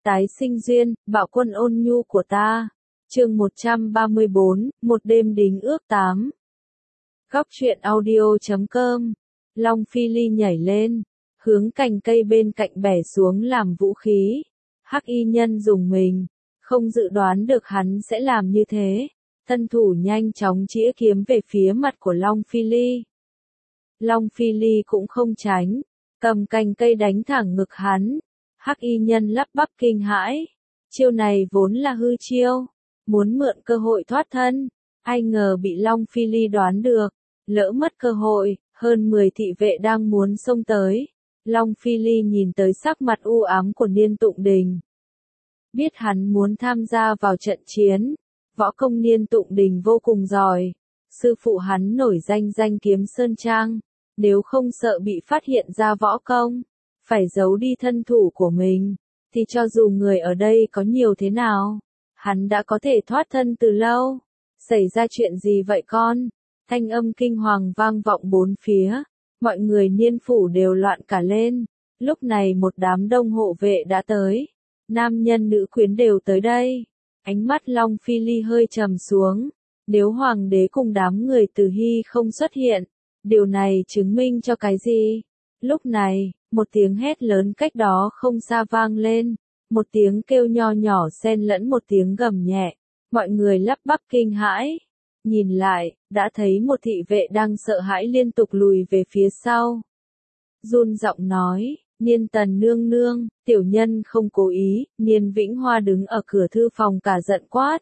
Tái sinh duyên, bạo quân ôn nhu của ta. Chương 134, một đêm đính ước 8. Góc truyện audio.com. Long Phi Ly nhảy lên, hướng cành cây bên cạnh bẻ xuống làm vũ khí. Hắc y nhân dùng mình, không dự đoán được hắn sẽ làm như thế. Thân thủ nhanh chóng chĩa kiếm về phía mặt của Long Phi Ly. Long Phi Ly cũng không tránh, cầm cành cây đánh thẳng ngực hắn. Hắc y nhân lắp bắp kinh hãi. Chiêu này vốn là hư chiêu, muốn mượn cơ hội thoát thân. Ai ngờ bị Long Phi Ly đoán được, lỡ mất cơ hội, hơn 10 thị vệ đang muốn xông tới. Long Phi Ly nhìn tới sắc mặt u ám của Niên Tụng Đình. Biết hắn muốn tham gia vào trận chiến, võ công Niên Tụng Đình vô cùng giỏi. Sư phụ hắn nổi danh Kiếm Sơn Trang, nếu không sợ bị phát hiện ra võ công, phải giấu đi thân thủ của mình, thì cho dù người ở đây có nhiều thế nào, hắn đã có thể thoát thân từ lâu. Xảy ra chuyện gì vậy con? Thanh âm kinh hoàng vang vọng bốn phía, mọi người Niên phủ đều loạn cả lên. Lúc này một đám đông hộ vệ đã tới, nam nhân nữ quyến đều tới đây. Ánh mắt Long Phi Ly hơi trầm xuống, nếu hoàng đế cùng đám người Từ Hy không xuất hiện, điều này chứng minh cho cái gì? Lúc này, một tiếng hét lớn cách đó không xa vang lên, một tiếng kêu nho nhỏ xen lẫn một tiếng gầm nhẹ, mọi người lắp bắp kinh hãi. Nhìn lại, đã thấy một thị vệ đang sợ hãi liên tục lùi về phía sau. Run giọng nói, Niên Tần nương nương, tiểu nhân không cố ý. Niên Vĩnh Hoa đứng ở cửa thư phòng cả giận quát.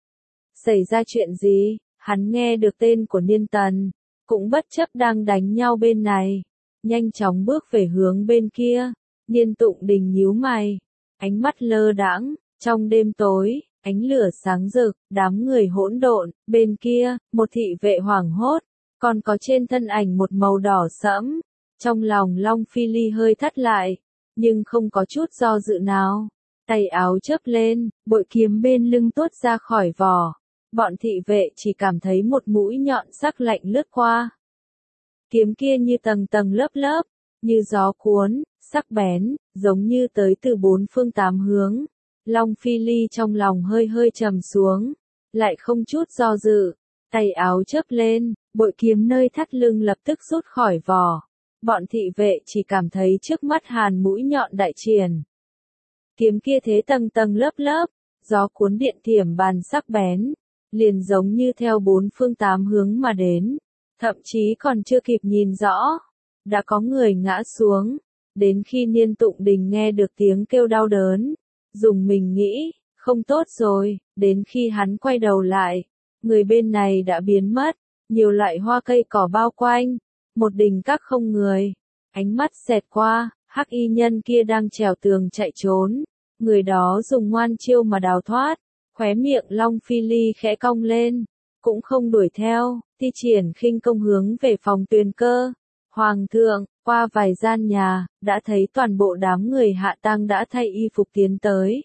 Xảy ra chuyện gì? Hắn nghe được tên của Niên Tần, cũng bất chấp đang đánh nhau bên này, nhanh chóng bước về hướng bên kia. Niên Tụng Đình nhíu mày, ánh mắt lơ đãng. Trong đêm tối, ánh lửa sáng rực, đám người hỗn độn. Bên kia, một thị vệ hoảng hốt, còn có trên thân ảnh một màu đỏ sẫm. Trong lòng Long Phi Ly hơi thắt lại, nhưng không có chút do dự nào. Tay áo chớp lên, bội kiếm bên lưng tuốt ra khỏi vỏ. Bọn thị vệ chỉ cảm thấy một mũi nhọn sắc lạnh lướt qua. Kiếm kia như tầng tầng lớp lớp, như gió cuốn, sắc bén, giống như tới từ bốn phương tám hướng. Long Phi Ly trong lòng hơi trầm xuống, lại không chút do dự, tay áo chớp lên, bội kiếm nơi thắt lưng lập tức rút khỏi vỏ. Bọn thị vệ chỉ cảm thấy trước mắt hàn mũi nhọn đại triển. Kiếm kia thế tầng tầng lớp lớp, gió cuốn điện thiểm bàn sắc bén, liền giống như theo bốn phương tám hướng mà đến. Thậm chí còn chưa kịp nhìn rõ, đã có người ngã xuống. Đến khi Niên Tụng Đình nghe được tiếng kêu đau đớn, dùng mình nghĩ, không tốt rồi. Đến khi hắn quay đầu lại, người bên này đã biến mất, nhiều loại hoa cây cỏ bao quanh, một đình các không người. Ánh mắt xẹt qua, hắc y nhân kia đang trèo tường chạy trốn, người đó dùng ngoan chiêu mà đào thoát. Khóe miệng Long Phi Ly khẽ cong lên, cũng không đuổi theo, thi triển khinh công hướng về phòng Tuyền Cơ. Hoàng thượng, qua vài gian nhà, đã thấy toàn bộ đám người Hạ Tang đã thay y phục tiến tới.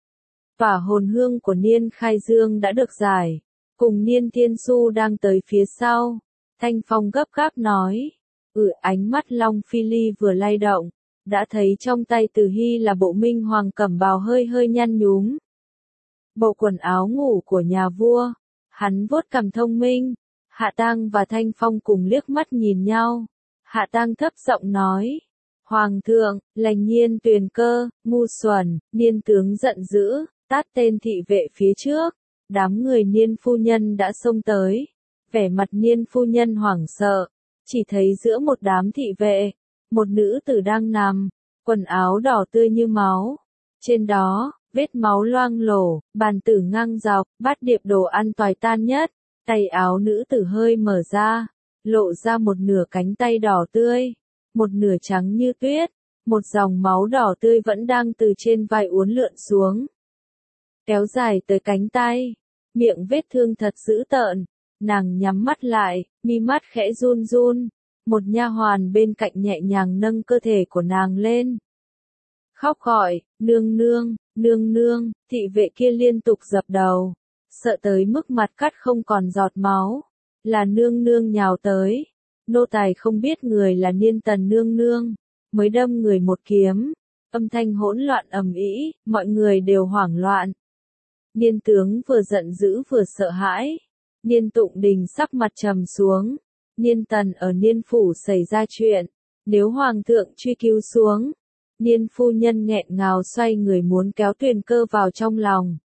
Và hồn hương của Niên Khai Dương đã được giải, cùng Niên Thiên Su đang tới phía sau. Thanh Phong gấp gáp nói, ánh mắt Long Phi Ly vừa lay động, đã thấy trong tay Từ Hy là bộ minh hoàng cẩm bào hơi nhăn nhúm. Bộ quần áo ngủ của nhà vua. Hắn vuốt cằm thông minh. Hạ Tang và Thanh Phong cùng liếc mắt nhìn nhau. Hạ Tang thấp giọng nói, Hoàng thượng, Lành Nhiên Tuyền Cơ, ngu xuẩn. Niên tướng giận dữ, tát tên thị vệ phía trước. Đám người Niên phu nhân đã xông tới. Vẻ mặt Niên phu nhân hoảng sợ, chỉ thấy giữa một đám thị vệ, một nữ tử đang nằm, quần áo đỏ tươi như máu. Trên đó, vết máu loang lổ, bàn tử ngang dọc, bát điệp đồ ăn toài tan nhất. Tay áo nữ tử hơi mở ra, lộ ra một nửa cánh tay đỏ tươi, một nửa trắng như tuyết. Một dòng máu đỏ tươi vẫn đang từ trên vai uốn lượn xuống, kéo dài tới cánh tay. Miệng vết thương thật dữ tợn. Nàng nhắm mắt lại, mi mắt khẽ run run. Một nha hoàn bên cạnh nhẹ nhàng nâng cơ thể của nàng lên, khóc gọi, nương nương. Thị vệ kia liên tục dập đầu, sợ tới mức mặt cắt không còn giọt máu. Là nương nương nhào tới. Nô tài không biết người là Niên Tần nương nương, mới đâm người một kiếm. Âm thanh hỗn loạn ầm ĩ, mọi người đều hoảng loạn. Niên tướng vừa giận dữ vừa sợ hãi. Niên Tụng Đình sắc mặt trầm xuống. Niên Tần ở Niên phủ xảy ra chuyện. Nếu Hoàng thượng truy cứu xuống. Niên phu nhân nghẹn ngào xoay người muốn kéo Tuyền Cơ vào trong lòng.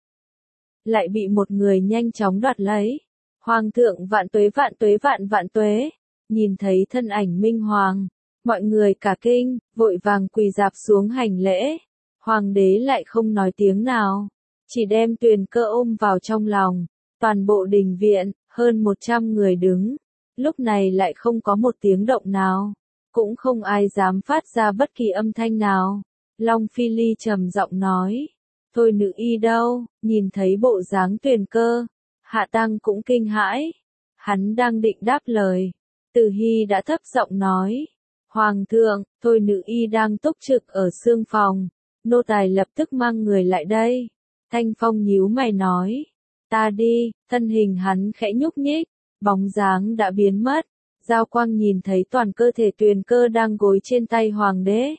Lại bị một người nhanh chóng đoạt lấy. Hoàng thượng vạn tuế vạn tuế vạn vạn tuế. Nhìn thấy thân ảnh Minh Hoàng. Mọi người cả kinh, vội vàng quỳ rạp xuống hành lễ. Hoàng đế lại không nói tiếng nào. Chỉ đem Tuyền Cơ ôm vào trong lòng. Toàn bộ đình viện, hơn 100 người đứng. Lúc này lại không có một tiếng động nào. Cũng không ai dám phát ra bất kỳ âm thanh nào. Long Phi Ly trầm giọng nói. Thôi nữ y đâu, nhìn thấy bộ dáng Tuyền Cơ. Hạ Tăng cũng kinh hãi. Hắn đang định đáp lời. Từ Hy đã thấp giọng nói. Hoàng thượng, thôi nữ y đang túc trực ở xương phòng. Nô tài lập tức mang người lại đây. Thanh Phong nhíu mày nói. Ta đi, thân hình hắn khẽ nhúc nhích. Bóng dáng đã biến mất. Giao Quang nhìn thấy toàn cơ thể Tuyền Cơ đang gối trên tay hoàng đế.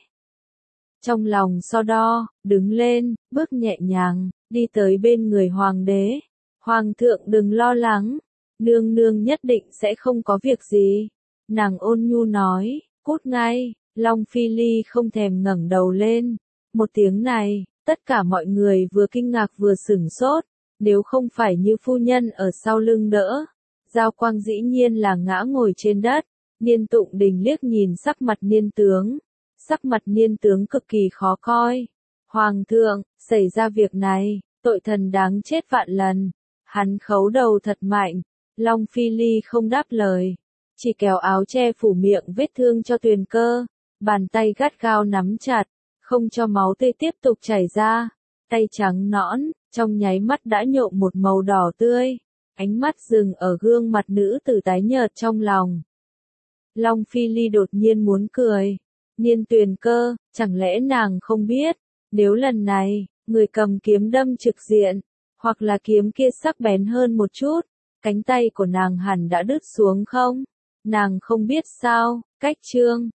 Trong lòng so đo, đứng lên, bước nhẹ nhàng, đi tới bên người hoàng đế. Hoàng thượng đừng lo lắng. Nương nương nhất định sẽ không có việc gì. Nàng ôn nhu nói, cút ngay. Long Phi Ly không thèm ngẩng đầu lên. Một tiếng này, tất cả mọi người vừa kinh ngạc vừa sửng sốt. Nếu không phải như phu nhân ở sau lưng đỡ. Giao Quang dĩ nhiên là ngã ngồi trên đất. Niên Tụng Đình liếc nhìn sắc mặt Niên tướng. Sắc mặt Niên tướng cực kỳ khó coi. Hoàng thượng, xảy ra việc này, tội thần đáng chết vạn lần. Hắn khấu đầu thật mạnh. Long Phi Ly không đáp lời. Chỉ kéo áo che phủ miệng vết thương cho Tuyền Cơ. Bàn tay gắt gao nắm chặt. Không cho máu tươi tiếp tục chảy ra. Tay trắng nõn, trong nháy mắt đã nhuộm một màu đỏ tươi. Ánh mắt dừng ở gương mặt nữ tử tái nhợt trong lòng. Long Phi Ly đột nhiên muốn cười. Niên Tuyền Cơ, chẳng lẽ nàng không biết, nếu lần này, người cầm kiếm đâm trực diện, hoặc là kiếm kia sắc bén hơn một chút, cánh tay của nàng hẳn đã đứt xuống không? Nàng không biết sao, cách chương